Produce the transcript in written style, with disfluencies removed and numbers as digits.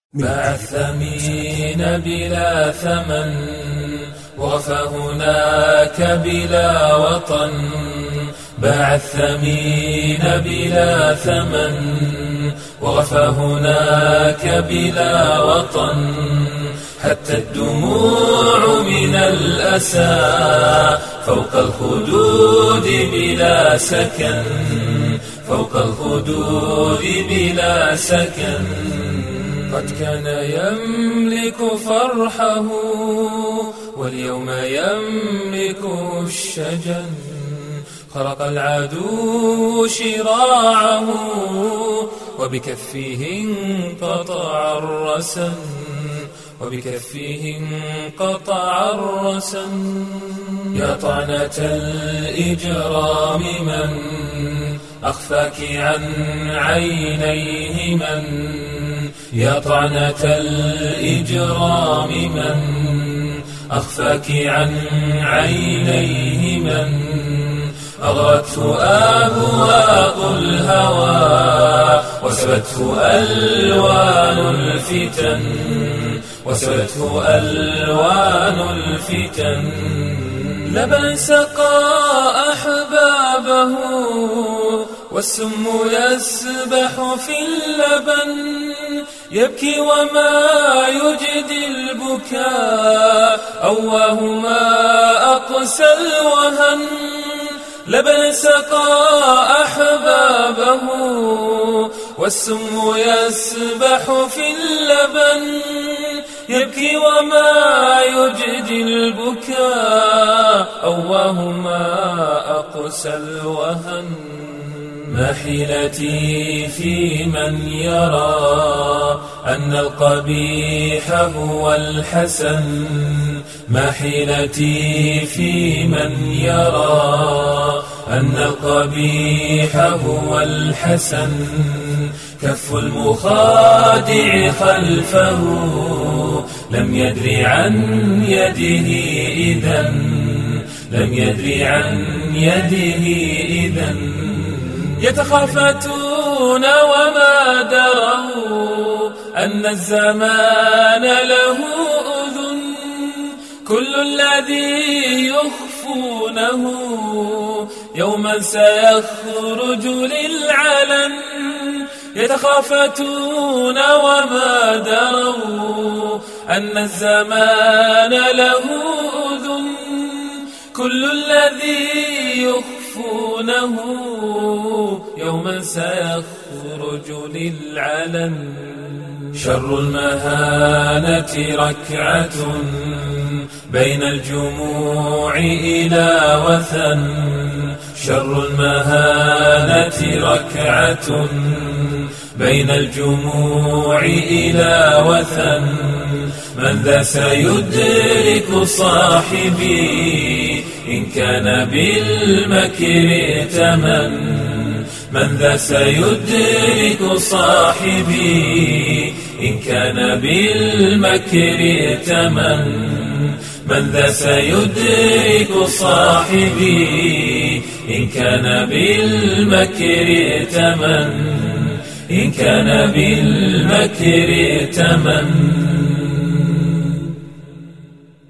باع الثمين بلا ثمن وغفى هناك بلا وطن. باع الثمين بلا ثمن وغفى هناك بلا وطن. حتى الدموع من الأسى فوق الخدود بلا سكن. فوق الخدود بلا سكن. قد كان يملك فرحه واليوم يملك الشجن. خرق العدو شراعه وبكفه انقطع الرسن. وبكفه انقطع الرسن. يا طعنة الإجرام من أخفاك عن عينيه من. يا طعنة الإجرام من أخفاك عن عينيه من. أغرته أبواق الهوى وسبته ألوان الفتن. وسبته ألوان الفتن. لبن سقى أحبابه والسم يسبح في اللبن. يبكي وما يجدي البكاء أواه ما أقسى الوهن. لبن سقى أحبابه والسم يسبح في اللبن. يبكي وما يجدي البكاء أواه ما أقسى الوهن. ما حيلتي في من يرى أن القبيح هو الحسن. ما حيلتي في من يرى أن القبيح هو الحسن. كف المخادع خلفه لم يدر عن يده إذن. لم يدر عن يده إذن. يتخافتون وما دروا أن الزمان له أذن. كل الذي يخفونه يوما سيخرج للعلن. يتخافتون وما دروا أن الزمان له أذن. كل الذي يخفونه يوما سيخرج للعلن. شر المهانة ركعة بين الجموع إلى وثن. شر المهانة ركعة بين الجموع إلى وثن. من ذا سيدرك صاحبي إن كان بالمكر ائتمن. من ذا سيدرك صاحبي إن كان بالمكر ائتمن. من ذا سيدرك صاحبي إن كان بالمكر ائتمن. إن كان بالمكر ائتمن.